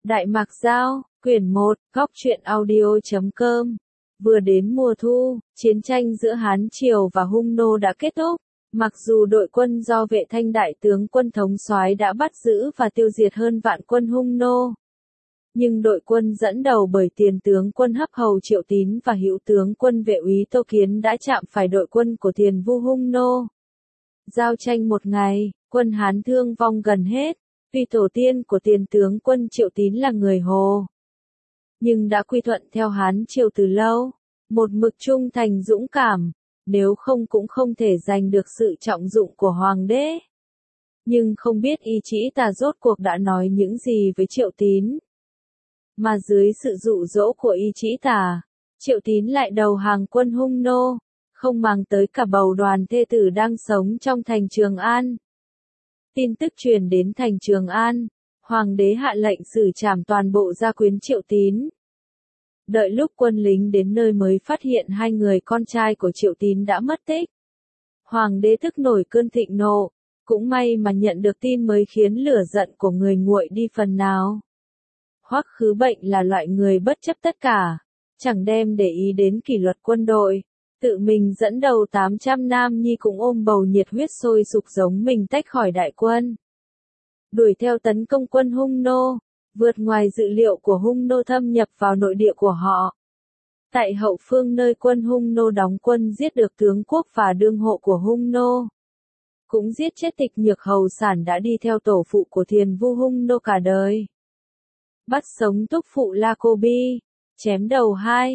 Đại Mạc Giao, quyển 1, góc truyện audio.com. Vừa đến mùa thu, chiến tranh giữa Hán Triều và Hung Nô đã kết thúc. Mặc dù đội quân do Vệ Thanh đại tướng quân thống soái đã bắt giữ và tiêu diệt hơn vạn quân Hung Nô, nhưng đội quân dẫn đầu bởi tiền tướng quân Hấp Hầu Triệu Tín và hữu tướng quân Vệ úy Tô Kiến đã chạm phải đội quân của Tiền Vu Hung Nô. Giao tranh một ngày, quân Hán thương vong gần hết. Tuy tổ tiên của tiền tướng quân Triệu Tín là người Hồ, nhưng đã quy thuận theo Hán Triều từ lâu, một mực trung thành dũng cảm, nếu không cũng không thể giành được sự trọng dụng của Hoàng đế. Nhưng không biết Y Trĩ Tà rốt cuộc đã nói những gì với Triệu Tín, mà dưới sự dụ dỗ của Y Trĩ Tà, Triệu Tín lại đầu hàng quân Hung Nô, không màng tới cả bầu đoàn thê tử đang sống trong thành Trường An. Tin tức truyền đến thành Trường An, Hoàng đế hạ lệnh xử trảm toàn bộ gia quyến Triệu Tín. Đợi lúc quân lính đến nơi mới phát hiện hai người con trai của Triệu Tín đã mất tích. Hoàng đế tức nổi cơn thịnh nộ, cũng may mà nhận được tin mới khiến lửa giận của người nguội đi phần nào. Hoắc Khứ Bệnh là loại người bất chấp tất cả, chẳng đem để ý đến kỷ luật quân đội. Tự mình dẫn đầu 800 nam nhi cũng ôm bầu nhiệt huyết sôi sục giống mình tách khỏi đại quân. Đuổi theo tấn công quân Hung Nô, vượt ngoài dự liệu của Hung Nô thâm nhập vào nội địa của họ. Tại hậu phương nơi quân Hung Nô đóng quân giết được tướng quốc và đương hộ của Hung Nô. Cũng giết chết Tịch Nhược Hầu Sản đã đi theo tổ phụ của Tiền Vu Hung Nô cả đời. Bắt sống túc phụ La Cô Bi, chém đầu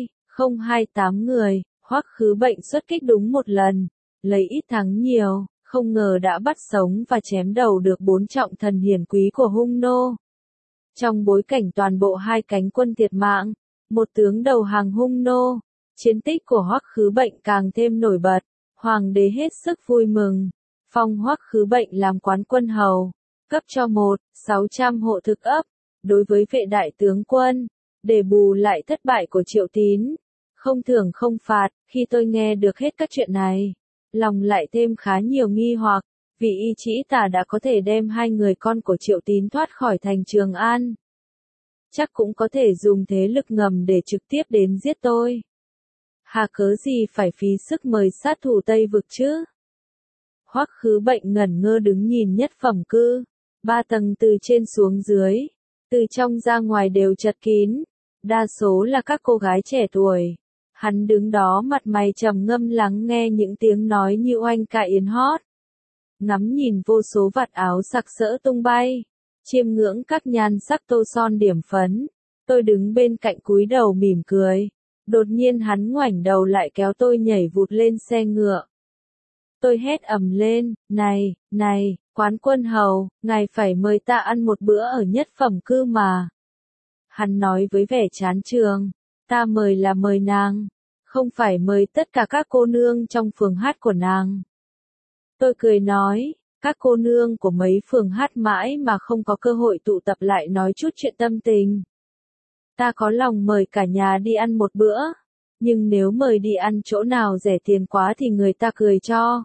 2028 người. Hoắc Khứ Bệnh xuất kích đúng một lần, lấy ít thắng nhiều, không ngờ đã bắt sống và chém đầu được 4 trọng thần hiển quý của Hung Nô. Trong bối cảnh toàn bộ hai cánh quân thiệt mạng, một tướng đầu hàng Hung Nô, chiến tích của Hoắc Khứ Bệnh càng thêm nổi bật. Hoàng đế hết sức vui mừng, phong Hoắc Khứ Bệnh làm quán quân hầu, cấp cho 600 hộ thực ấp. Đối với Vệ đại tướng quân, để bù lại thất bại của Triệu Tín, không thưởng không phạt. Khi tôi nghe được hết các chuyện này, lòng lại thêm khá nhiều nghi hoặc, vì Y Trĩ Tà đã có thể đem hai người con của Triệu Tín thoát khỏi thành Trường An, chắc cũng có thể dùng thế lực ngầm để trực tiếp đến giết tôi. Hà cớ gì phải phí sức mời sát thủ Tây Vực chứ? Hoắc Khứ Bệnh ngẩn ngơ đứng nhìn nhất phẩm cư, 3 tầng từ trên xuống dưới, từ trong ra ngoài đều chật kín, đa số là các cô gái trẻ tuổi. Hắn đứng đó mặt mày trầm ngâm lắng nghe những tiếng nói như oanh ca yến hót. Ngắm nhìn vô số vạt áo sặc sỡ tung bay, chiêm ngưỡng các nhan sắc tô son điểm phấn. Tôi đứng bên cạnh cúi đầu mỉm cười. Đột nhiên hắn ngoảnh đầu lại kéo tôi nhảy vụt lên xe ngựa. Tôi hét ầm lên, này, quán quân hầu, ngài phải mời ta ăn một bữa ở nhất phẩm cư mà. Hắn nói với vẻ chán chường. Ta mời là mời nàng, không phải mời tất cả các cô nương trong phường hát của nàng. Tôi cười nói, các cô nương của mấy phường hát mãi mà không có cơ hội tụ tập lại nói chút chuyện tâm tình. Ta có lòng mời cả nhà đi ăn một bữa, nhưng nếu mời đi ăn chỗ nào rẻ tiền quá thì người ta cười cho.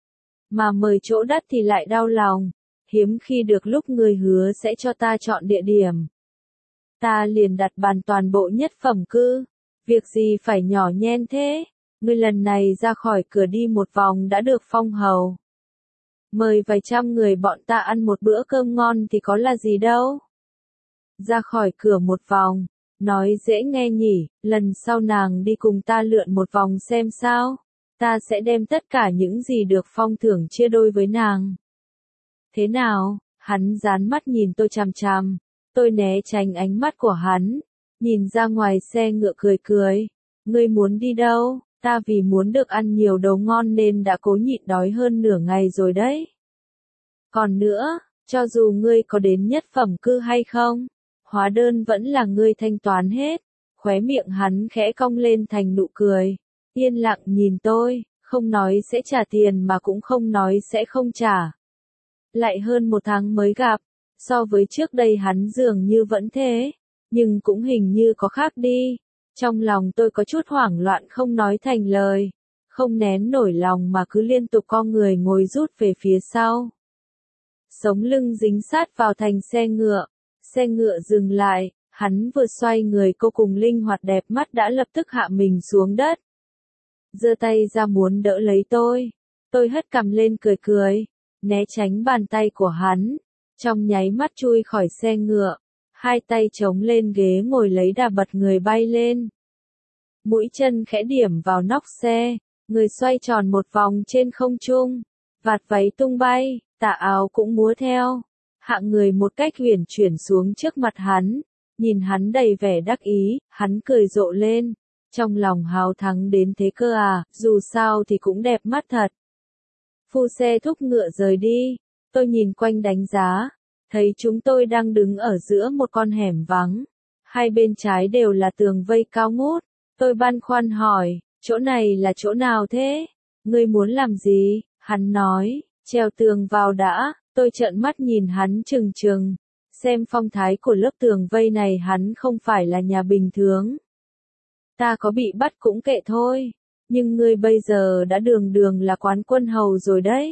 Mà mời chỗ đắt thì lại đau lòng, hiếm khi được lúc người hứa sẽ cho ta chọn địa điểm. Ta liền đặt bàn toàn bộ nhất phẩm cư, việc gì phải nhỏ nhen thế, ngươi lần này ra khỏi cửa đi một vòng đã được phong hầu. Mời vài trăm người bọn ta ăn một bữa cơm ngon thì có là gì đâu. Ra khỏi cửa một vòng, nói dễ nghe nhỉ, lần sau nàng đi cùng ta lượn một vòng xem sao, ta sẽ đem tất cả những gì được phong thưởng chia đôi với nàng. Thế nào? Hắn dán mắt nhìn tôi chằm chằm. Tôi né tránh ánh mắt của hắn, nhìn ra ngoài xe ngựa cười cười. Ngươi muốn đi đâu? Ta vì muốn được ăn nhiều đồ ngon nên đã cố nhịn đói hơn nửa ngày rồi đấy. Còn nữa, cho dù ngươi có đến nhất phẩm cư hay không, hóa đơn vẫn là ngươi thanh toán hết. Khóe miệng hắn khẽ cong lên thành nụ cười. Yên lặng nhìn tôi, không nói sẽ trả tiền mà cũng không nói sẽ không trả. Lại hơn 1 tháng mới gặp. So với trước đây hắn dường như vẫn thế, nhưng cũng hình như có khác đi. Trong lòng tôi có chút hoảng loạn không nói thành lời, không nén nổi lòng mà cứ liên tục co người ngồi rút về phía sau. Sống lưng dính sát vào thành xe ngựa, Xe ngựa dừng lại, hắn vừa xoay người cô cùng linh hoạt đẹp mắt đã lập tức hạ mình xuống đất. Giơ tay ra muốn đỡ lấy tôi. Tôi hất cằm lên cười cười, né tránh bàn tay của hắn. Trong nháy mắt chui khỏi xe ngựa, hai tay chống lên ghế ngồi lấy đà bật người bay lên. Mũi chân khẽ điểm vào nóc xe, người xoay tròn một vòng trên không trung, vạt váy tung bay, tà áo cũng múa theo. Hạ người một cách huyền chuyển xuống trước mặt hắn, nhìn hắn đầy vẻ đắc ý, hắn cười rộ lên. Trong lòng háo thắng đến thế cơ à, dù sao thì cũng đẹp mắt thật. Phu xe thúc ngựa rời đi, tôi nhìn quanh đánh giá, thấy chúng tôi đang đứng ở giữa một con hẻm vắng. Hai bên trái đều là tường vây cao ngút. Tôi băn khoăn hỏi, chỗ này là chỗ nào thế? Ngươi muốn làm gì? Hắn nói, trèo tường vào đã. Tôi trợn mắt nhìn hắn trừng trừng. Xem phong thái của lớp tường vây này hắn không phải là nhà bình thường. Ta có bị bắt cũng kệ thôi. Nhưng ngươi bây giờ đã đường đường là quán quân hầu rồi đấy.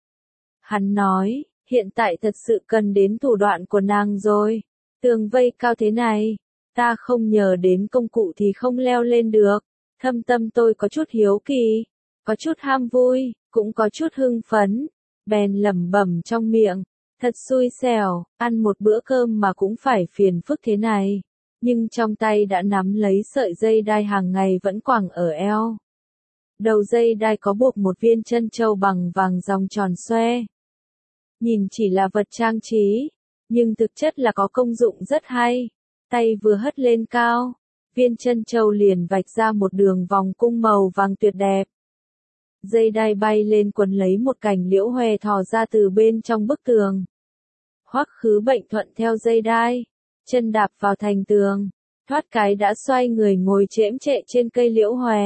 Hắn nói, hiện tại thật sự cần đến thủ đoạn của nàng rồi. Tường vây cao thế này, ta không nhờ đến công cụ thì không leo lên được. Thâm tâm tôi có chút hiếu kỳ, có chút ham vui, cũng có chút hưng phấn. Bèn lẩm bẩm trong miệng, thật xui xẻo, ăn một bữa cơm mà cũng phải phiền phức thế này. Nhưng trong tay đã nắm lấy sợi dây đai hàng ngày vẫn quàng ở eo. Đầu dây đai có buộc một viên trân châu bằng vàng ròng tròn xoe. Nhìn chỉ là vật trang trí, nhưng thực chất là có công dụng rất hay. Tay vừa hất lên cao, viên trân châu liền vạch ra một đường vòng cung màu vàng tuyệt đẹp. Dây đai bay lên quấn lấy một cành liễu hòe thò ra từ bên trong bức tường. Hoắc Khứ Bệnh thuận theo dây đai, chân đạp vào thành tường, thoát cái đã xoay người ngồi chễm chệ trên cây liễu hòe.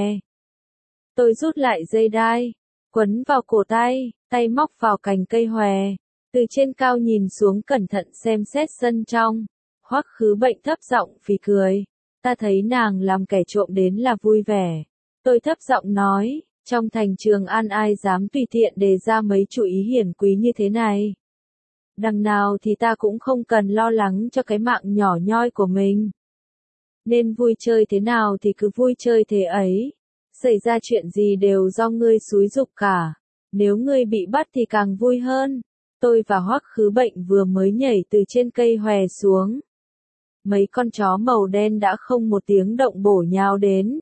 Tôi rút lại dây đai, quấn vào cổ tay, tay móc vào cành cây hòe, từ trên cao nhìn xuống cẩn thận xem xét sân trong. Hoắc Khứ Bệnh thấp giọng phì cười, ta thấy nàng làm kẻ trộm đến là vui vẻ. Tôi thấp giọng nói, trong thành Trường An ai dám tùy tiện đề ra mấy chủ ý hiển quý như thế này. Đằng nào thì ta cũng không cần lo lắng cho cái mạng nhỏ nhoi của mình. Nên vui chơi thế nào thì cứ vui chơi thế ấy. Xảy ra chuyện gì đều do ngươi xúi giục cả. Nếu ngươi bị bắt thì càng vui hơn. Tôi và Hoắc Khứ Bệnh vừa mới nhảy từ trên cây hòe xuống. Mấy con chó màu đen đã không một tiếng động bổ nhào đến.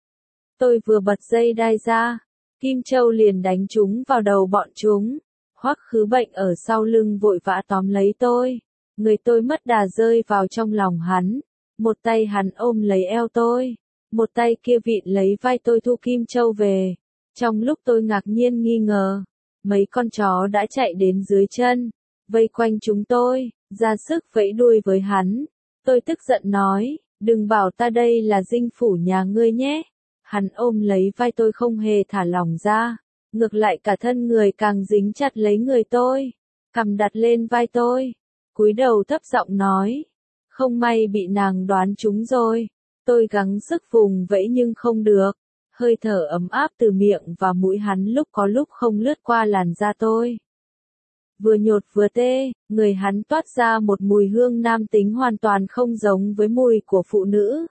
Tôi vừa bật dây đai ra, Kim Châu liền đánh chúng vào đầu bọn chúng. Hoắc Khứ Bệnh ở sau lưng vội vã tóm lấy tôi. Người tôi mất đà rơi vào trong lòng hắn. Một tay hắn ôm lấy eo tôi, một tay kia vịn lấy vai tôi thu Kim Châu về. Trong lúc tôi ngạc nhiên nghi ngờ, mấy con chó đã chạy đến dưới chân, vây quanh chúng tôi, ra sức vẫy đuôi với hắn. Tôi tức giận nói, đừng bảo ta đây là dinh phủ nhà ngươi nhé. Hắn ôm lấy vai tôi không hề thả lỏng ra, ngược lại cả thân người càng dính chặt lấy người tôi, cằm đặt lên vai tôi, cúi đầu thấp giọng nói, không may bị nàng đoán trúng rồi. Tôi gắng sức vùng vẫy nhưng không được, hơi thở ấm áp từ miệng và mũi hắn lúc có lúc không lướt qua làn da tôi. Vừa nhột vừa tê, người hắn toát ra một mùi hương nam tính hoàn toàn không giống với mùi của phụ nữ.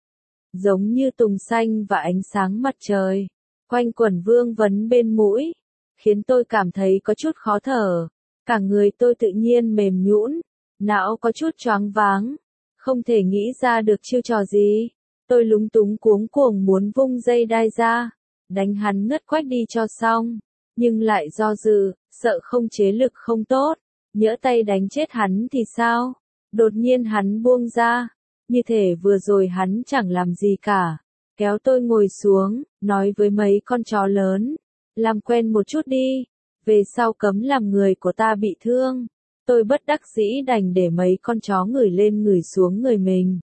Giống như tùng xanh và ánh sáng mặt trời, quanh quẩn vương vấn bên mũi, khiến tôi cảm thấy có chút khó thở. Cả người tôi tự nhiên mềm nhũn, não có chút choáng váng, không thể nghĩ ra được chiêu trò gì. Tôi lúng túng cuống cuồng muốn vung dây đai ra, đánh hắn ngất quách đi cho xong, nhưng lại do dự, sợ không chế lực không tốt, nhỡ tay đánh chết hắn thì sao? Đột nhiên hắn buông ra, như thể vừa rồi hắn chẳng làm gì cả, kéo tôi ngồi xuống, nói với mấy con chó lớn, làm quen một chút đi, về sau cấm làm người của ta bị thương. Tôi bất đắc dĩ đành để mấy con chó ngửi lên ngửi xuống người mình.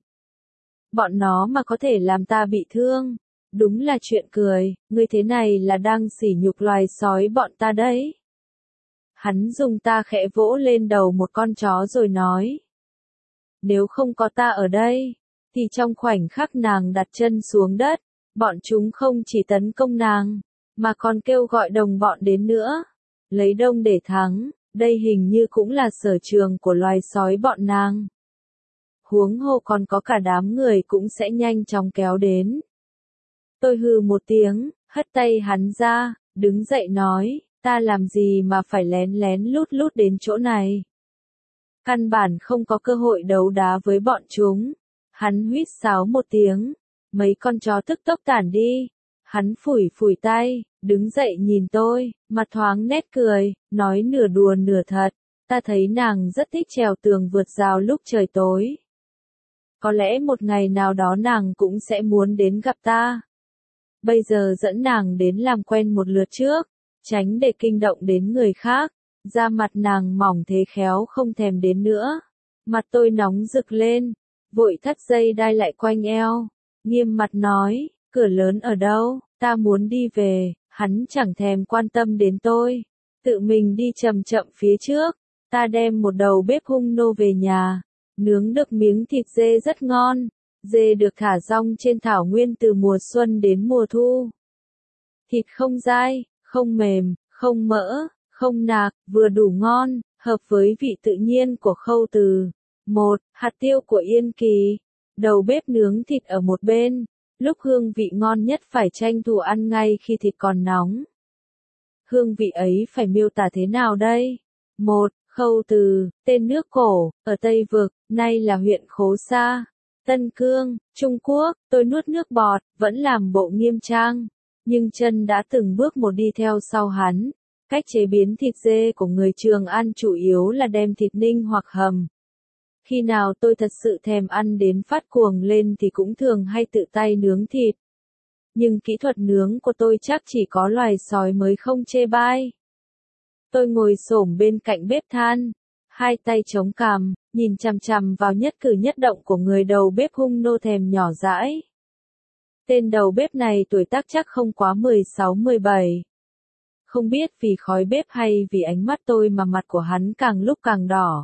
Bọn nó mà có thể làm ta bị thương, đúng là chuyện cười, ngươi thế này là đang sỉ nhục loài sói bọn ta đấy. Hắn dùng ta khẽ vỗ lên đầu một con chó rồi nói. Nếu không có ta ở đây, thì trong khoảnh khắc nàng đặt chân xuống đất, bọn chúng không chỉ tấn công nàng, mà còn kêu gọi đồng bọn đến nữa. Lấy đông để thắng, đây hình như cũng là sở trường của loài sói bọn nàng. huống hồ còn có cả đám người cũng sẽ nhanh chóng kéo đến. Tôi hừ một tiếng, hất tay hắn ra, đứng dậy nói, ta làm gì mà phải lén lén lút lút đến chỗ này. Căn bản không có cơ hội đấu đá với bọn chúng. Hắn huýt sáo một tiếng, mấy con chó tức tốc tản đi. Hắn phủi phủi tay, đứng dậy nhìn tôi, mặt thoáng nét cười, nói nửa đùa nửa thật, ta thấy nàng rất thích trèo tường vượt rào lúc trời tối. Có lẽ một ngày nào đó nàng cũng sẽ muốn đến gặp ta. Bây giờ dẫn nàng đến làm quen một lượt trước, tránh để kinh động đến người khác. Da mặt nàng mỏng thế khéo không thèm đến nữa. Mặt tôi nóng rực lên, vội thắt dây đai lại quanh eo, nghiêm mặt nói, cửa lớn ở đâu, ta muốn đi về. Hắn chẳng thèm quan tâm đến tôi, tự mình đi chậm chậm phía trước. Ta đem một đầu bếp hung nô về nhà, nướng được miếng thịt dê rất ngon. Dê được thả rong trên thảo nguyên từ mùa xuân đến mùa thu. Thịt không dai, không mềm, không mỡ, không nạc, vừa đủ ngon, hợp với vị tự nhiên của Khâu Từ. Hạt tiêu của Yên Kỳ. Đầu bếp nướng thịt ở một bên, lúc hương vị ngon nhất phải tranh thủ ăn ngay khi thịt còn nóng. Hương vị ấy phải miêu tả thế nào đây? Khâu Từ, tên nước cổ, ở Tây Vực, nay là huyện Khố Sa, Tân Cương, Trung Quốc. Tôi nuốt nước bọt, vẫn làm bộ nghiêm trang, nhưng chân đã từng bước một đi theo sau hắn. Cách chế biến thịt dê của người Trường An chủ yếu là đem thịt ninh hoặc hầm. Khi nào tôi thật sự thèm ăn đến phát cuồng lên thì cũng thường hay tự tay nướng thịt. Nhưng kỹ thuật nướng của tôi chắc chỉ có loài sói mới không chê bai. Tôi ngồi xổm bên cạnh bếp than, hai tay chống cằm, nhìn chằm chằm vào nhất cử nhất động của người đầu bếp hung nô thèm nhỏ dãi. Tên đầu bếp này tuổi tác chắc không quá 16-17. Không biết vì khói bếp hay vì ánh mắt tôi mà mặt của hắn càng lúc càng đỏ.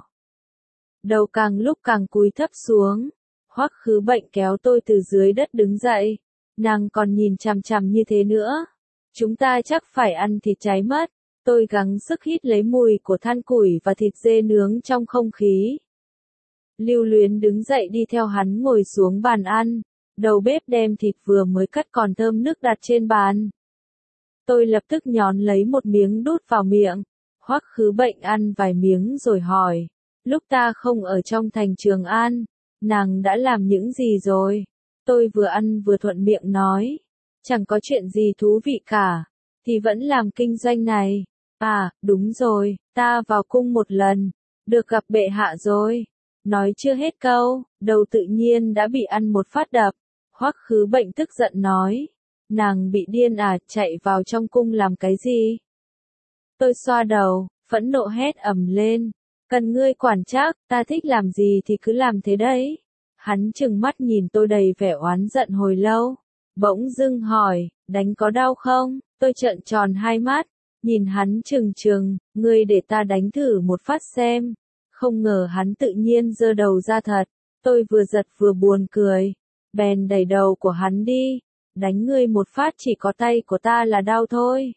Đầu càng lúc càng cúi thấp xuống. Hoắc Khứ Bệnh kéo tôi từ dưới đất đứng dậy. Nàng còn nhìn chằm chằm như thế nữa. Chúng ta chắc phải ăn thịt cháy mất. Tôi gắng sức hít lấy mùi của than củi và thịt dê nướng trong không khí. Lưu Luyến đứng dậy đi theo hắn ngồi xuống bàn ăn. Đầu bếp đem thịt vừa mới cắt còn thơm nức đặt trên bàn. Tôi lập tức nhón lấy một miếng đút vào miệng. Hoắc Khứ Bệnh ăn vài miếng rồi hỏi. Lúc ta không ở trong thành Trường An, nàng đã làm những gì rồi? Tôi vừa ăn vừa thuận miệng nói. Chẳng có chuyện gì thú vị cả. Thì vẫn làm kinh doanh này. À, đúng rồi, ta vào cung một lần. Được gặp bệ hạ rồi. Nói chưa hết câu, đầu tự nhiên đã bị ăn một phát đập. Hoắc Khứ Bệnh tức giận nói. Nàng bị điên à, chạy vào trong cung làm cái gì? Tôi xoa đầu, phẫn nộ hét ầm lên. Cần ngươi quản trách, ta thích làm gì thì cứ làm thế đấy. Hắn trừng mắt nhìn tôi đầy vẻ oán giận hồi lâu. Bỗng dưng hỏi, đánh có đau không? Tôi trợn tròn hai mắt, nhìn hắn trừng trừng, ngươi để ta đánh thử một phát xem. Không ngờ hắn tự nhiên giơ đầu ra thật. Tôi vừa giật vừa buồn cười. Bèn đẩy đầu của hắn đi. Đánh ngươi một phát chỉ có tay của ta là đau thôi.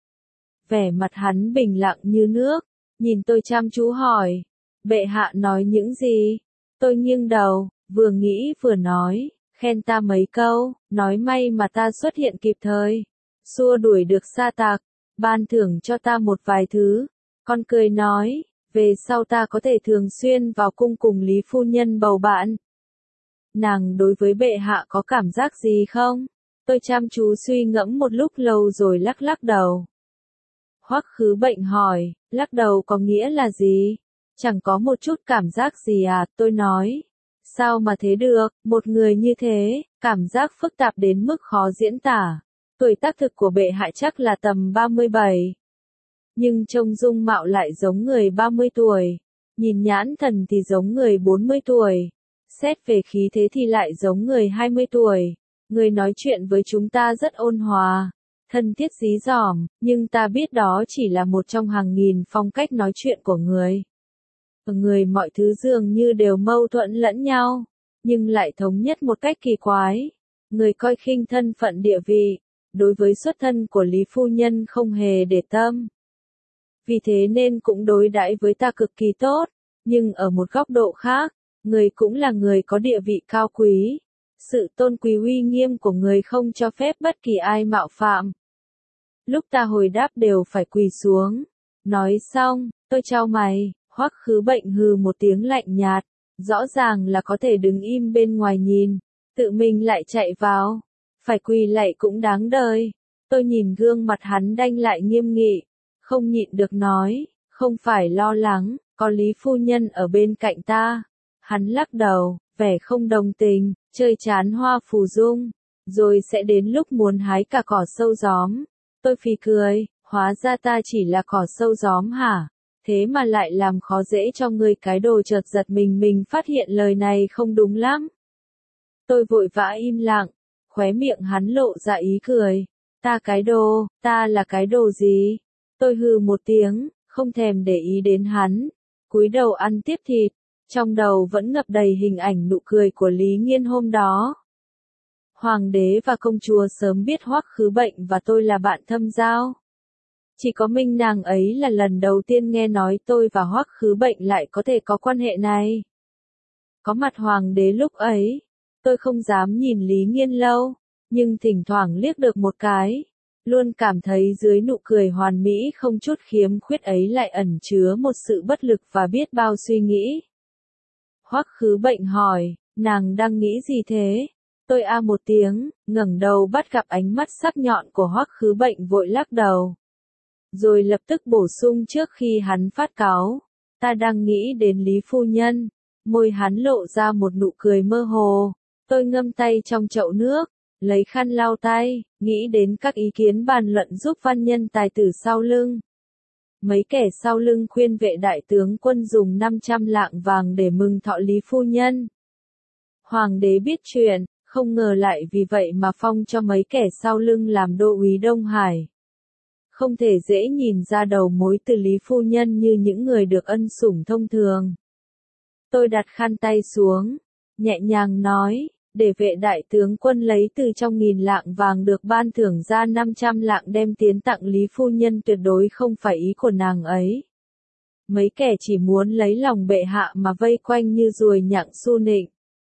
Vẻ mặt hắn bình lặng như nước, nhìn tôi chăm chú hỏi, bệ hạ nói những gì? Tôi nghiêng đầu, vừa nghĩ vừa nói, khen ta mấy câu, nói may mà ta xuất hiện kịp thời, xua đuổi được sa tặc, ban thưởng cho ta một vài thứ. Con cười nói, về sau ta có thể thường xuyên vào cung cùng Lý phu nhân bầu bạn. Nàng đối với bệ hạ có cảm giác gì không? Tôi chăm chú suy ngẫm một lúc lâu rồi lắc lắc đầu. Hoắc Khứ Bệnh hỏi, lắc đầu có nghĩa là gì? Chẳng có một chút cảm giác gì à, tôi nói. Sao mà thế được, một người như thế, cảm giác phức tạp đến mức khó diễn tả. Tuổi tác thực của bệ hạ chắc là tầm 37. Nhưng trông dung mạo lại giống người 30 tuổi. Nhìn nhãn thần thì giống người 40 tuổi. Xét về khí thế thì lại giống người 20 tuổi. Người nói chuyện với chúng ta rất ôn hòa, thân thiết dí dỏm, nhưng ta biết đó chỉ là một trong hàng nghìn phong cách nói chuyện của người. Ở người mọi thứ dường như đều mâu thuẫn lẫn nhau, nhưng lại thống nhất một cách kỳ quái. Người coi khinh thân phận địa vị, đối với xuất thân của Lý phu nhân không hề để tâm. Vì thế nên cũng đối đãi với ta cực kỳ tốt, nhưng ở một góc độ khác, Người cũng là người có địa vị cao quý. Sự tôn quý uy nghiêm của người không cho phép bất kỳ ai mạo phạm. Lúc ta hồi đáp đều phải quỳ xuống. Nói xong, tôi chau mày, Hoắc Khứ Bệnh hừ một tiếng lạnh nhạt. Rõ ràng là có thể đứng im bên ngoài nhìn, tự mình lại chạy vào. Phải quỳ lạy cũng đáng đời. Tôi nhìn gương mặt hắn đanh lại nghiêm nghị, không nhịn được nói, không phải lo lắng, có Lý phu nhân ở bên cạnh ta. Hắn lắc đầu, vẻ không đồng tình, chơi chán hoa phù dung, rồi sẽ đến lúc muốn hái cả cỏ sâu gióm. Tôi phì cười, hóa ra ta chỉ là cỏ sâu gióm hả? Thế mà lại làm khó dễ cho ngươi cái đồ. Chợt giật mình phát hiện lời này không đúng lắm. Tôi vội vã im lặng, khóe miệng hắn lộ ra ý cười. Ta cái đồ, ta là cái đồ gì? Tôi hừ một tiếng, không thèm để ý đến hắn, cúi đầu ăn tiếp thịt, trong đầu vẫn ngập đầy hình ảnh nụ cười của Lý Nghiên hôm đó. Hoàng đế và công chúa sớm biết Hoắc Khứ Bệnh và tôi là bạn thâm giao. Chỉ có mình nàng ấy là lần đầu tiên nghe nói tôi và Hoắc Khứ Bệnh lại có thể có quan hệ này. Có mặt hoàng đế lúc ấy, tôi không dám nhìn Lý Nghiên lâu, nhưng thỉnh thoảng liếc được một cái, luôn cảm thấy dưới nụ cười hoàn mỹ không chút khiếm khuyết ấy lại ẩn chứa một sự bất lực và biết bao suy nghĩ. Hoắc Khứ Bệnh hỏi, nàng đang nghĩ gì thế? Tôi một tiếng, ngẩng đầu bắt gặp ánh mắt sắc nhọn của Hoắc Khứ Bệnh vội lắc đầu. Rồi lập tức bổ sung trước khi hắn phát cáu, ta đang nghĩ đến Lý phu nhân. Môi hắn lộ ra một nụ cười mơ hồ. Tôi ngâm tay trong chậu nước, lấy khăn lau tay, nghĩ đến các ý kiến bàn luận giúp văn nhân tài tử sau lưng. Mấy kẻ sau lưng khuyên vệ đại tướng quân dùng 500 lạng vàng để mừng thọ Lý phu nhân. Hoàng đế biết chuyện, không ngờ lại vì vậy mà phong cho mấy kẻ sau lưng làm đô úy Đông Hải. Không thể dễ nhìn ra đầu mối từ Lý phu nhân như những người được ân sủng thông thường. Tôi đặt khăn tay xuống, nhẹ nhàng nói, để vệ đại tướng quân lấy từ trong 1000 lạng vàng được ban thưởng ra 500 lạng đem tiến tặng Lý phu nhân tuyệt đối không phải ý của nàng ấy. Mấy kẻ chỉ muốn lấy lòng bệ hạ mà vây quanh như ruồi nhặng su nịnh.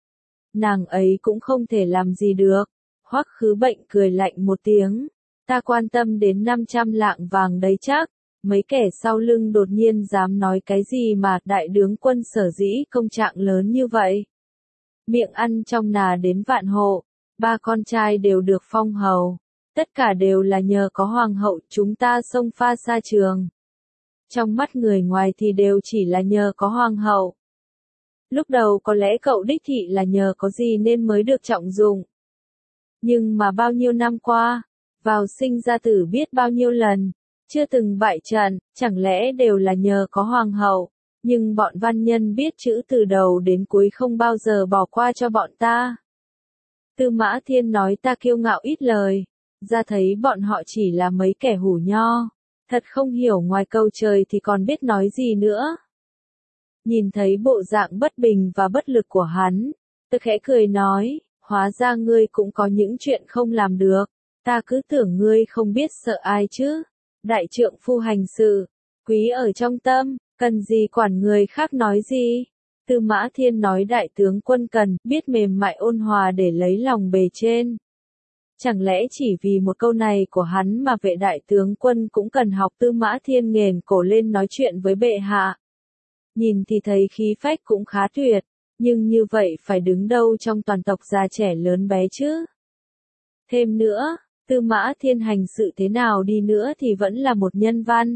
Nàng ấy cũng không thể làm gì được. Hoắc Khứ Bệnh cười lạnh một tiếng. Ta quan tâm đến 500 lạng vàng đấy chắc. Mấy kẻ sau lưng đột nhiên dám nói cái gì mà đại tướng quân sở dĩ công trạng lớn như vậy. Miệng ăn trong nà đến vạn hộ, 3 con trai đều được phong hầu. Tất cả đều là nhờ có hoàng hậu chúng ta xông pha xa trường. Trong mắt người ngoài thì đều chỉ là nhờ có hoàng hậu. Lúc đầu có lẽ cậu đích thị là nhờ có gì nên mới được trọng dụng. Nhưng mà bao nhiêu năm qua, vào sinh ra tử biết bao nhiêu lần, chưa từng bại trận, chẳng lẽ đều là nhờ có hoàng hậu. Nhưng bọn văn nhân biết chữ từ đầu đến cuối không bao giờ bỏ qua cho bọn ta. Tư Mã Thiên nói ta kiêu ngạo ít lời, ra thấy bọn họ chỉ là mấy kẻ hủ nho, thật không hiểu ngoài câu trời thì còn biết nói gì nữa. Nhìn thấy bộ dạng bất bình và bất lực của hắn, tôi khẽ cười nói, hóa ra ngươi cũng có những chuyện không làm được, ta cứ tưởng ngươi không biết sợ ai chứ. Đại trượng phu hành sự, quý ở trong tâm, cần gì quản người khác nói gì. Tư Mã Thiên nói đại tướng quân cần biết mềm mại ôn hòa để lấy lòng bề trên. Chẳng lẽ chỉ vì một câu này của hắn mà vệ đại tướng quân cũng cần học Tư Mã Thiên nghển cổ lên nói chuyện với bệ hạ. Nhìn thì thấy khí phách cũng khá tuyệt, nhưng như vậy phải đứng đâu trong toàn tộc già trẻ lớn bé chứ. Thêm nữa, Tư Mã Thiên hành sự thế nào đi nữa thì vẫn là một nhân văn.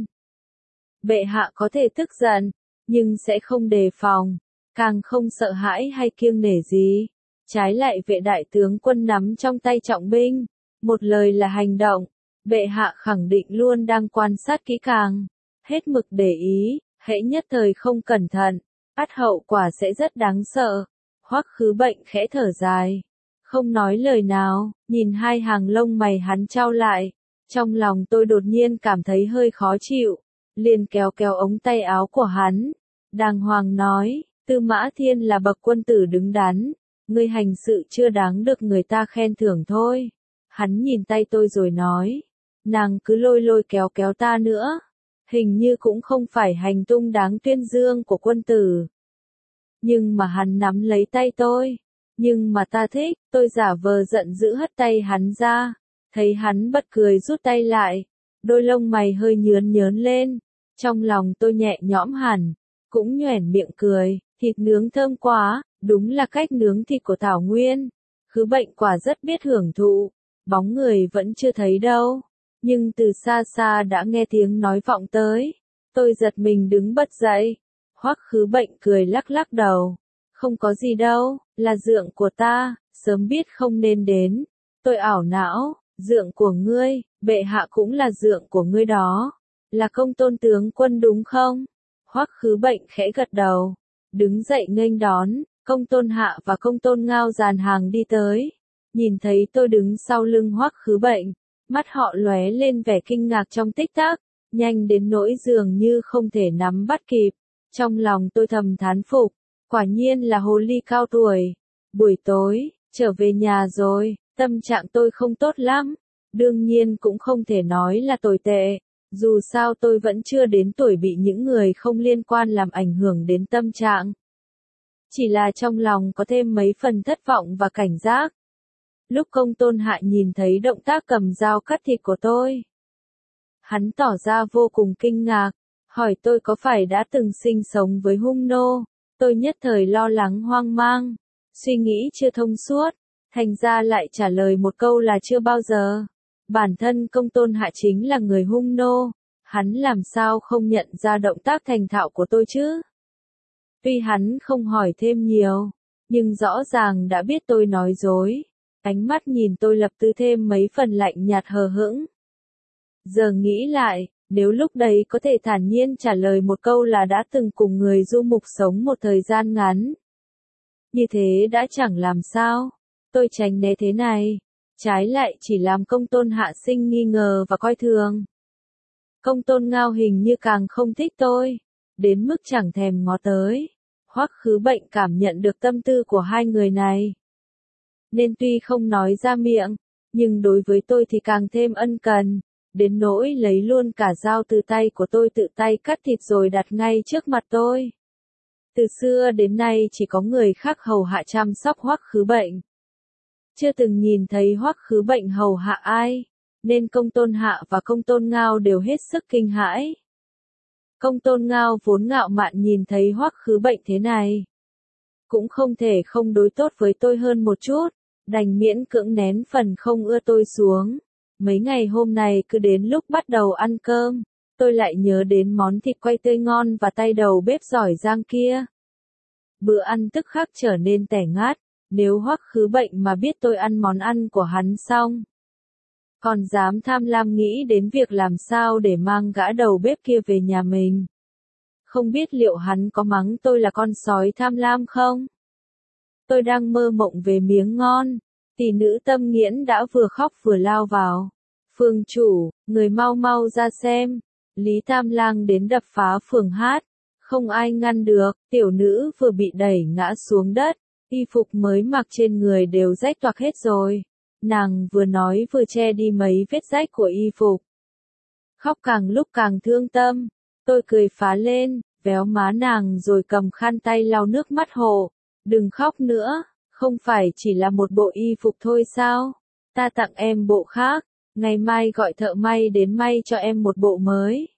Bệ hạ có thể tức giận, nhưng sẽ không đề phòng, càng không sợ hãi hay kiêng nể gì. Trái lại vệ đại tướng quân nắm trong tay trọng binh, một lời là hành động, bệ hạ khẳng định luôn đang quan sát kỹ càng, hết mực để ý, hễ nhất thời không cẩn thận, ắt hậu quả sẽ rất đáng sợ. Hoắc Khứ Bệnh khẽ thở dài, không nói lời nào, nhìn hai hàng lông mày hắn chau lại, trong lòng tôi đột nhiên cảm thấy hơi khó chịu, liền kéo kéo ống tay áo của hắn, đàng hoàng nói, Tư Mã Thiên là bậc quân tử đứng đắn, ngươi hành sự chưa đáng được người ta khen thưởng thôi. Hắn nhìn tay tôi rồi nói, nàng cứ lôi lôi kéo kéo ta nữa, hình như cũng không phải hành tung đáng tuyên dương của quân tử. Nhưng mà hắn nắm lấy tay tôi. Nhưng mà ta thích, tôi giả vờ giận dữ hất tay hắn ra. Thấy hắn bật cười rút tay lại. Đôi lông mày hơi nhướn nhớn lên. Trong lòng tôi nhẹ nhõm hẳn. Cũng nhoẻn miệng cười, thịt nướng thơm quá, đúng là cách nướng thịt của Thảo Nguyên. Khứ Bệnh quả rất biết hưởng thụ. Bóng người vẫn chưa thấy đâu. Nhưng từ xa xa đã nghe tiếng nói vọng tới. Tôi giật mình đứng bật dậy. Hoắc Khứ Bệnh cười lắc lắc đầu. Không có gì đâu, là dượng của ta, sớm biết không nên đến. Tôi ảo não, dượng của ngươi, bệ hạ cũng là dượng của ngươi đó. Là Công Tôn tướng quân đúng không? Hoắc Khứ Bệnh khẽ gật đầu. Đứng dậy nghênh đón, Công Tôn Hạ và Công Tôn Ngao dàn hàng đi tới. Nhìn thấy tôi đứng sau lưng Hoắc Khứ Bệnh, mắt họ lóe lên vẻ kinh ngạc trong tích tắc, nhanh đến nỗi dường như không thể nắm bắt kịp. Trong lòng tôi thầm thán phục, quả nhiên là hồ ly cao tuổi. Buổi tối, trở về nhà rồi, tâm trạng tôi không tốt lắm. Đương nhiên cũng không thể nói là tồi tệ. Dù sao tôi vẫn chưa đến tuổi bị những người không liên quan làm ảnh hưởng đến tâm trạng. Chỉ là trong lòng có thêm mấy phần thất vọng và cảnh giác. Lúc Công Tôn Hạ nhìn thấy động tác cầm dao cắt thịt của tôi, hắn tỏ ra vô cùng kinh ngạc, hỏi tôi có phải đã từng sinh sống với hung nô. Tôi nhất thời lo lắng hoang mang, suy nghĩ chưa thông suốt, thành ra lại trả lời một câu là chưa bao giờ. Bản thân Công Tôn Hạ chính là người hung nô, hắn làm sao không nhận ra động tác thành thạo của tôi chứ? Tuy hắn không hỏi thêm nhiều, nhưng rõ ràng đã biết tôi nói dối. Ánh mắt nhìn tôi lập tức thêm mấy phần lạnh nhạt hờ hững. Giờ nghĩ lại, nếu lúc đấy có thể thản nhiên trả lời một câu là đã từng cùng người du mục sống một thời gian ngắn. Như thế đã chẳng làm sao. Tôi tránh né thế này. Trái lại chỉ làm Công Tôn Hạ sinh nghi ngờ và coi thường. Công Tôn Ngao hình như càng không thích tôi. Đến mức chẳng thèm ngó tới. Hoắc Khứ Bệnh cảm nhận được tâm tư của hai người này. Nên tuy không nói ra miệng, nhưng đối với tôi thì càng thêm ân cần. Đến nỗi lấy luôn cả dao từ tay của tôi tự tay cắt thịt rồi đặt ngay trước mặt tôi. Từ xưa đến nay chỉ có người khác hầu hạ chăm sóc Hoắc Khứ Bệnh. Chưa từng nhìn thấy Hoắc Khứ Bệnh hầu hạ ai, nên Công Tôn Hạ và Công Tôn Ngao đều hết sức kinh hãi. Công Tôn Ngao vốn ngạo mạn nhìn thấy Hoắc Khứ Bệnh thế này, cũng không thể không đối tốt với tôi hơn một chút, đành miễn cưỡng nén phần không ưa tôi xuống. Mấy ngày hôm nay cứ đến lúc bắt đầu ăn cơm, tôi lại nhớ đến món thịt quay tươi ngon và tay đầu bếp giỏi giang kia. Bữa ăn tức khắc trở nên tẻ ngát, nếu Hoắc Khứ Bệnh mà biết tôi ăn món ăn của hắn xong, còn dám tham lam nghĩ đến việc làm sao để mang gã đầu bếp kia về nhà mình. Không biết liệu hắn có mắng tôi là con sói tham lam không? Tôi đang mơ mộng về miếng ngon, tỷ nữ Tâm Nghiễn đã vừa khóc vừa lao vào. Phường chủ, người mau mau ra xem. Lý Tam Lang đến đập phá phường hát. Không ai ngăn được, tiểu nữ vừa bị đẩy ngã xuống đất. Y phục mới mặc trên người đều rách toạc hết rồi. Nàng vừa nói vừa che đi mấy vết rách của y phục. Khóc càng lúc càng thương tâm. Tôi cười phá lên, véo má nàng rồi cầm khăn tay lau nước mắt hộ. Đừng khóc nữa, không phải chỉ là một bộ y phục thôi sao? Ta tặng em bộ khác, ngày mai gọi thợ may đến may cho em một bộ mới.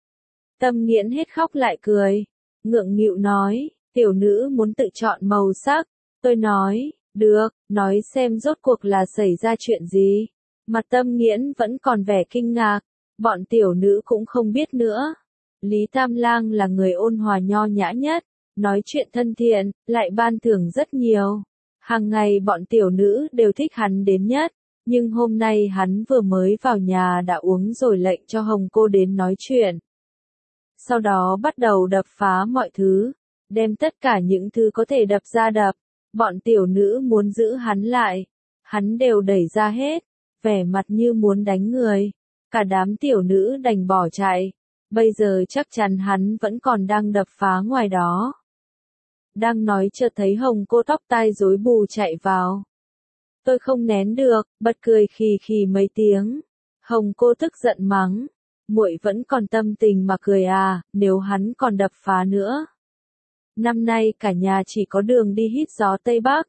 Tâm Nghiễn hết khóc lại cười, ngượng nghịu nói, tiểu nữ muốn tự chọn màu sắc. Tôi nói, được, nói xem rốt cuộc là xảy ra chuyện gì. Mặt Tâm Nghiễn vẫn còn vẻ kinh ngạc, bọn tiểu nữ cũng không biết nữa. Lý Tam Lang là người ôn hòa nho nhã nhất, nói chuyện thân thiện, lại ban thưởng rất nhiều. Hàng ngày bọn tiểu nữ đều thích hắn đến nhất, nhưng hôm nay hắn vừa mới vào nhà đã uống rồi lệnh cho Hồng cô đến nói chuyện. Sau đó bắt đầu đập phá mọi thứ, đem tất cả những thứ có thể đập ra đập. Bọn tiểu nữ muốn giữ hắn lại, hắn đều đẩy ra hết, vẻ mặt như muốn đánh người. Cả đám tiểu nữ đành bỏ chạy, bây giờ chắc chắn hắn vẫn còn đang đập phá ngoài đó. Đang nói chợt thấy Hồng cô tóc tai rối bù chạy vào. Tôi không nén được, bật cười khì khì mấy tiếng. Hồng cô tức giận mắng, muội vẫn còn tâm tình mà cười à, nếu hắn còn đập phá nữa. năm nay cả nhà chỉ có đường đi hít gió Tây Bắc.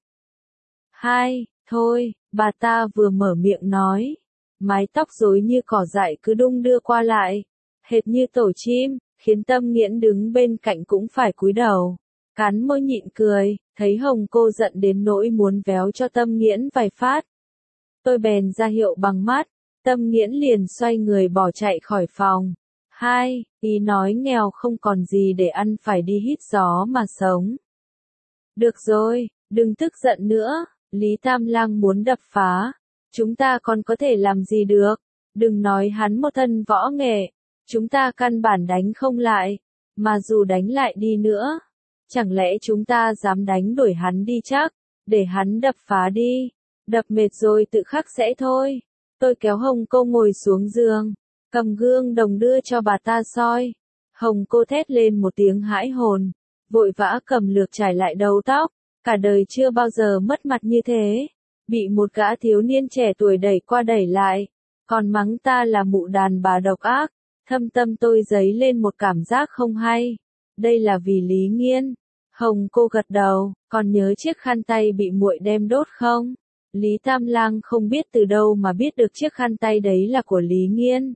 Hai, thôi, bà ta vừa mở miệng nói. Mái tóc rối như cỏ dại cứ đung đưa qua lại, hệt như tổ chim, khiến Tâm Nghiễn đứng bên cạnh cũng phải cúi đầu. Cắn môi nhịn cười, thấy Hồng cô giận đến nỗi muốn véo cho Tâm Nghiễn vài phát. Tôi bèn ra hiệu bằng mắt, Tâm Nghiễn liền xoay người bỏ chạy khỏi phòng. Hai, ý nói nghèo không còn gì để ăn phải đi hít gió mà sống. Được rồi, đừng tức giận nữa, Lý Tam Lang muốn đập phá. Chúng ta còn có thể làm gì được? Đừng nói hắn một thân võ nghệ. Chúng ta căn bản đánh không lại. Mà dù đánh lại đi nữa, chẳng lẽ chúng ta dám đánh đuổi hắn đi chắc? Để hắn đập phá đi. Đập mệt rồi tự khắc sẽ thôi. Tôi kéo Hồng cô ngồi xuống giường, cầm gương đồng đưa cho bà ta soi. Hồng cô thét lên một tiếng hãi hồn, vội vã cầm lược chải lại đầu tóc. Cả đời chưa bao giờ mất mặt như thế. Bị một gã thiếu niên trẻ tuổi đẩy qua đẩy lại, còn mắng ta là mụ đàn bà độc ác. Thâm tâm tôi dấy lên một cảm giác không hay. Đây là vì Lý Nghiên. Hồng cô gật đầu, còn nhớ chiếc khăn tay bị muội đem đốt không? Lý Tam Lang không biết từ đâu mà biết được chiếc khăn tay đấy là của Lý Nghiên.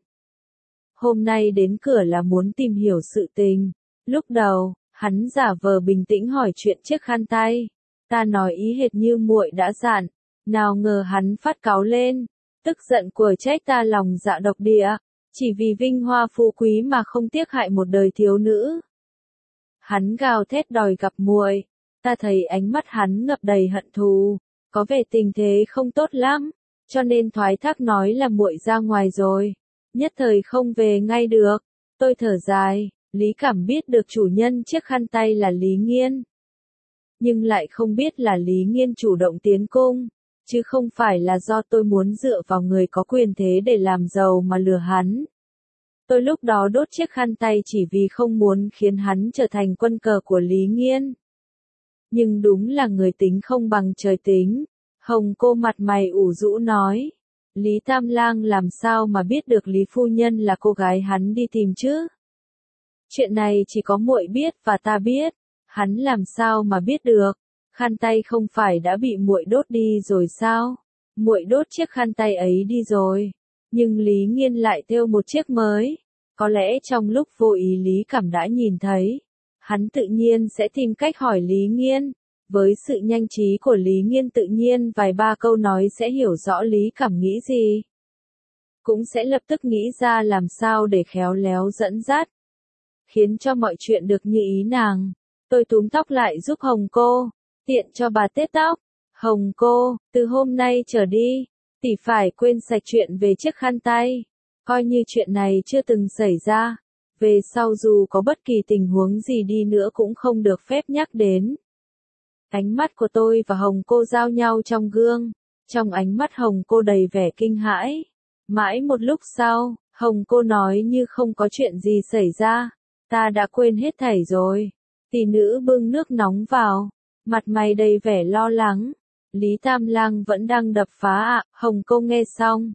Hôm nay đến cửa là muốn tìm hiểu sự tình. Lúc đầu, hắn giả vờ bình tĩnh hỏi chuyện chiếc khăn tay. Ta nói ý hệt như muội đã dặn. Nào ngờ hắn phát cáu lên, tức giận của trách ta lòng dạ độc địa, chỉ vì vinh hoa phú quý mà không tiếc hại một đời thiếu nữ. Hắn gào thét đòi gặp muội, ta thấy ánh mắt hắn ngập đầy hận thù, có vẻ tình thế không tốt lắm, cho nên thoái thác nói là muội ra ngoài rồi, nhất thời không về ngay được. Tôi thở dài, Lý Cảm biết được chủ nhân chiếc khăn tay là Lý Nghiên, nhưng lại không biết là Lý Nghiên chủ động tiến cung. Chứ không phải là do tôi muốn dựa vào người có quyền thế để làm giàu mà lừa hắn. Tôi lúc đó đốt chiếc khăn tay chỉ vì không muốn khiến hắn trở thành quân cờ của Lý Nghiên. Nhưng đúng là người tính không bằng trời tính. Hồng cô mặt mày ủ rũ nói. Lý Tam Lang làm sao mà biết được Lý Phu Nhân là cô gái hắn đi tìm chứ? Chuyện này chỉ có muội biết và ta biết. Hắn làm sao mà biết được? Khăn tay không phải đã bị muội đốt đi rồi sao? Muội đốt chiếc khăn tay ấy đi rồi, nhưng Lý Nghiên lại thêu một chiếc mới. Có lẽ trong lúc vô ý Lý Cảm đã nhìn thấy, hắn tự nhiên sẽ tìm cách hỏi Lý Nghiên. Với sự nhanh trí của Lý Nghiên tự nhiên vài ba câu nói sẽ hiểu rõ Lý Cảm nghĩ gì. Cũng sẽ lập tức nghĩ ra làm sao để khéo léo dẫn dắt, khiến cho mọi chuyện được như ý nàng. Tôi túm tóc lại giúp Hồng cô, tiện cho bà tết tóc. Hồng cô, từ hôm nay trở đi, tỷ phải quên sạch chuyện về chiếc khăn tay. Coi như chuyện này chưa từng xảy ra. Về sau dù có bất kỳ tình huống gì đi nữa cũng không được phép nhắc đến. Ánh mắt của tôi và Hồng cô giao nhau trong gương. Trong ánh mắt Hồng cô đầy vẻ kinh hãi. Mãi một lúc sau, Hồng cô nói như không có chuyện gì xảy ra. Ta đã quên hết thảy rồi. Tỷ nữ bưng nước nóng vào, mặt mày đầy vẻ lo lắng. Lý Tam Lang vẫn đang đập phá ạ. Hồng cô nghe xong,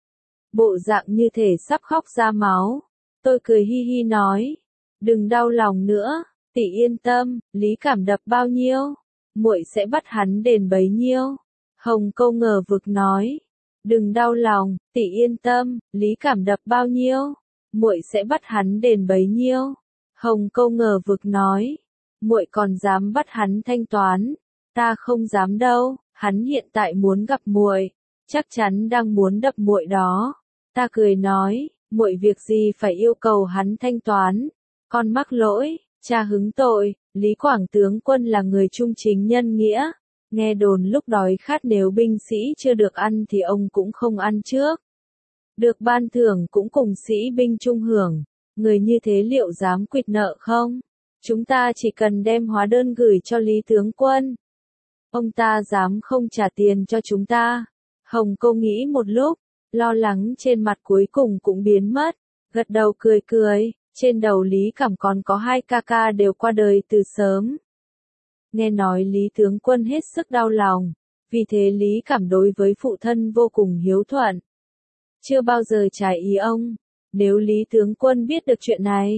bộ dạng như thể sắp khóc ra máu. Tôi cười hi hi nói, đừng đau lòng nữa, tỷ yên tâm, Lý Cảm đập bao nhiêu, muội sẽ bắt hắn đền bấy nhiêu. Hồng cô ngờ vực nói, đừng đau lòng, tỷ yên tâm, Lý Cảm đập bao nhiêu, muội sẽ bắt hắn đền bấy nhiêu. Hồng cô ngờ vực nói, muội còn dám bắt hắn thanh toán? Ta không dám đâu, hắn hiện tại muốn gặp muội, chắc chắn đang muốn đập muội đó. Ta cười nói, muội việc gì phải yêu cầu hắn thanh toán? Con mắc lỗi, cha hứng tội. Lý Quảng tướng quân là người trung chính nhân nghĩa. Nghe đồn lúc đói khát nếu binh sĩ chưa được ăn thì ông cũng không ăn trước. Được ban thưởng cũng cùng sĩ binh chung hưởng. Người như thế liệu dám quỵt nợ không? Chúng ta chỉ cần đem hóa đơn gửi cho Lý tướng quân. Ông ta dám không trả tiền cho chúng ta. Hồng cô nghĩ một lúc, lo lắng trên mặt cuối cùng cũng biến mất, gật đầu cười cười. Trên đầu Lý Cảm còn có 2 ca ca đều qua đời từ sớm. Nghe nói Lý tướng quân hết sức đau lòng, vì thế Lý Cảm đối với phụ thân vô cùng hiếu thuận. Chưa bao giờ trái ý ông. Nếu Lý tướng quân biết được chuyện này,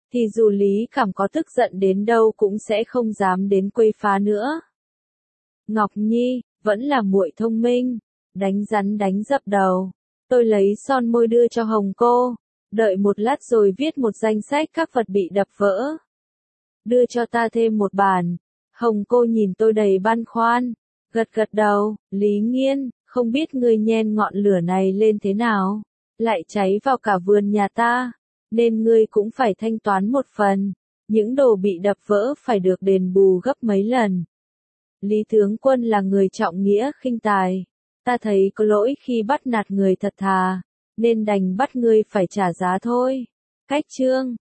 thì dù Lý Cảm có tức giận đến đâu cũng sẽ không dám đến quấy phá nữa. Ngọc Nhi, vẫn là muội thông minh, đánh rắn đánh dập đầu. Tôi lấy son môi đưa cho Hồng cô, đợi một lát rồi viết một danh sách các vật bị đập vỡ. Đưa cho ta thêm một bản. Hồng cô nhìn tôi đầy băn khoăn, gật gật đầu. Lý Nghiên, không biết ngươi nhen ngọn lửa này lên thế nào, lại cháy vào cả vườn nhà ta, nên ngươi cũng phải thanh toán một phần, những đồ bị đập vỡ phải được đền bù gấp mấy lần. Lý tướng quân là người trọng nghĩa khinh tài, ta thấy có lỗi khi bắt nạt người thật thà, nên đành bắt ngươi phải trả giá thôi. Cách chương